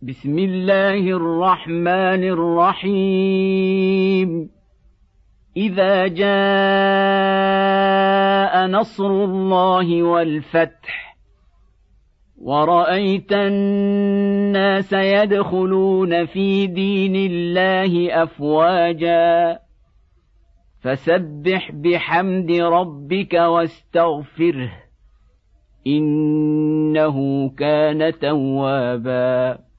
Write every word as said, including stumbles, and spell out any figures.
بسم الله الرحمن الرحيم إذا جاء نصر الله والفتح ورأيت الناس يدخلون في دين الله أفواجا فسبح بحمد ربك واستغفره إنه كان توابا.